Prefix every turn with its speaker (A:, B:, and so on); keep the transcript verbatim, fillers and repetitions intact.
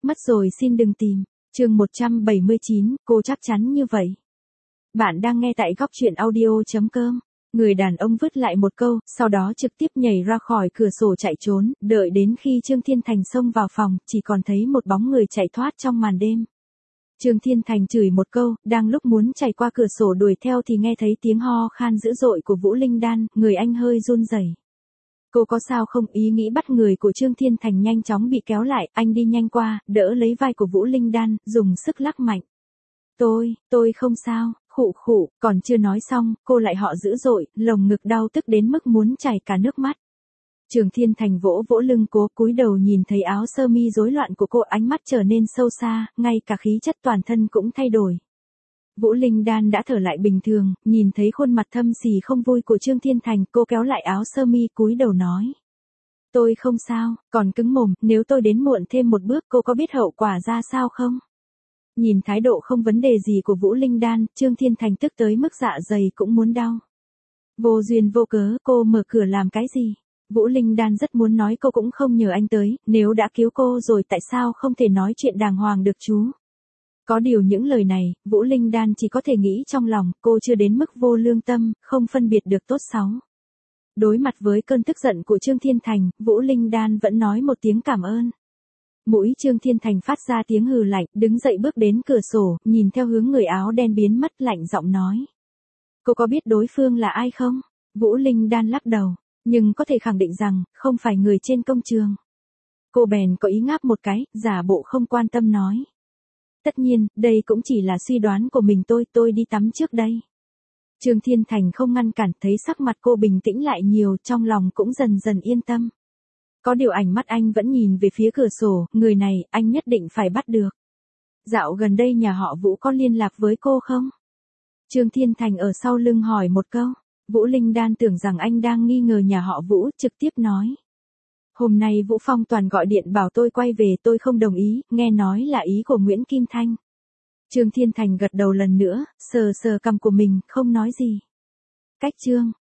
A: Mất rồi xin đừng tìm. Chương một trăm bảy mươi chín, cô chắc chắn như vậy. Bạn đang nghe tại góc truyện audio chấm com. Người đàn ông vứt lại một câu, sau đó trực tiếp nhảy ra khỏi cửa sổ chạy trốn, đợi đến khi Trương Thiên Thành xông vào phòng, chỉ còn thấy một bóng người chạy thoát trong màn đêm. Trương Thiên Thành chửi một câu, đang lúc muốn chạy qua cửa sổ đuổi theo thì nghe thấy tiếng ho khan dữ dội của Vũ Linh Đan, người anh hơi run rẩy. Cô có sao không? Ý nghĩ bắt người của Trương Thiên Thành nhanh chóng bị kéo lại, anh đi nhanh qua, đỡ lấy vai của Vũ Linh Đan, dùng sức lắc mạnh. Tôi, tôi không sao, khụ khụ, còn chưa nói xong, cô lại họ dữ dội, lồng ngực đau tức đến mức muốn chảy cả nước mắt. Trương Thiên Thành vỗ vỗ lưng cô, cúi đầu nhìn thấy áo sơ mi rối loạn của cô, ánh mắt trở nên sâu xa, ngay cả khí chất toàn thân cũng thay đổi. Vũ Linh Đan đã thở lại bình thường, nhìn thấy khuôn mặt thâm sỉ không vui của Trương Thiên Thành, cô kéo lại áo sơ mi cúi đầu nói. Tôi không sao, còn cứng mồm, nếu tôi đến muộn thêm một bước cô có biết hậu quả ra sao không? Nhìn thái độ không vấn đề gì của Vũ Linh Đan, Trương Thiên Thành tức tới mức dạ dày cũng muốn đau. Vô duyên vô cớ, cô mở cửa làm cái gì? Vũ Linh Đan rất muốn nói cô cũng không nhờ anh tới, nếu đã cứu cô rồi tại sao không thể nói chuyện đàng hoàng được chú? Có điều những lời này, Vũ Linh Đan chỉ có thể nghĩ trong lòng, cô chưa đến mức vô lương tâm, không phân biệt được tốt xấu. Đối mặt với cơn tức giận của Trương Thiên Thành, Vũ Linh Đan vẫn nói một tiếng cảm ơn. Mũi Trương Thiên Thành phát ra tiếng hừ lạnh, đứng dậy bước đến cửa sổ, nhìn theo hướng người áo đen biến mất, lạnh giọng nói. Cô có biết đối phương là ai không? Vũ Linh Đan lắc đầu, nhưng có thể khẳng định rằng, không phải người trên công trường. Cô bèn có ý ngáp một cái, giả bộ không quan tâm nói. Tất nhiên, đây cũng chỉ là suy đoán của mình tôi, tôi đi tắm trước đây. Trương Thiên Thành không ngăn cản, thấy sắc mặt cô bình tĩnh lại nhiều, trong lòng cũng dần dần yên tâm. Có điều ảnh mắt anh vẫn nhìn về phía cửa sổ, người này, anh nhất định phải bắt được. Dạo gần đây nhà họ Vũ có liên lạc với cô không? Trương Thiên Thành ở sau lưng hỏi một câu. Vũ Linh Đan tưởng rằng anh đang nghi ngờ nhà họ Vũ, trực tiếp nói. Hôm nay Vũ Phong Toàn gọi điện bảo tôi quay về, tôi không đồng ý, nghe nói là ý của Nguyễn Kim Thanh. Trương Thiên Thành gật đầu lần nữa, sờ sờ cằm của mình, không nói gì. Cách Trương